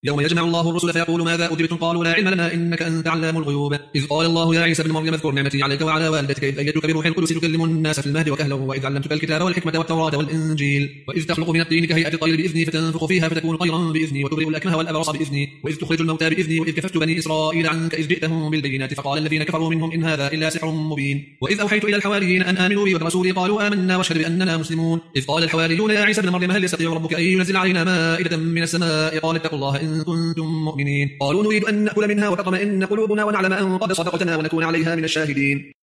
يوم يجمع الله الرسل فيقول ماذا أجبتم قالوا لا علم لنا إنك أنت علام الغيوب إذ قال الله يا عيسى ابن مريم اذكر نعمتي عليك وعلى والدتك إذ أيدتك بروح القدس تكلم الناس في المهد وكهلا وإذ علمتك الكتاب والحكمة والتوراة والإنجيل وإذ تخلق من الطين كهيئة الطير بإذني فتنفخ فيها فتكون طيرا بإذني وتبرئ الأكمه والأبرص بإذني وإذ تخرج الموتى بإذني وإذ كففت بني إسرائيل عنك إذ جئتهم بالبينات فقال الذين كفروا منهم إن هذا إلا سحر مبين وإذ أوحيت إلى الحواريين أن آمنوا بي وبرسولي قالوا آمنا واشهد بأننا مسلمون إذ قال الحواريون يا عيسى ابن مريم هل يستطيع ربك أن ينزل علينا مائدة من السماء قال اتقوا الله إن كنتم مؤمنين قالوا نريد أن نأكل منها وتطمئن قلوبنا ونعلم أن قد صدقتنا ونكون عليها من الشاهدين